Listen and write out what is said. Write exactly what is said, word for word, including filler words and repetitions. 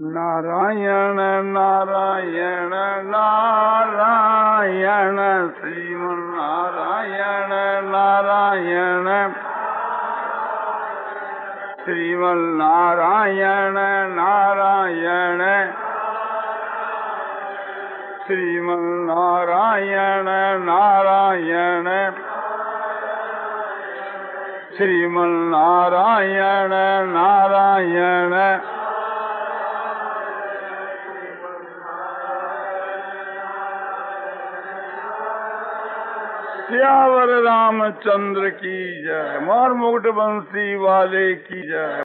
नारायण नारायण नारायण श्रीमन्नारायण नारायण श्रीमन्नारायण नारायण श्रीमन्नारायण नारायण श्रीमन्नारायण नारायण सियावर रामचंद्र की जय। मोर मुकुट बंसी वाले की जय।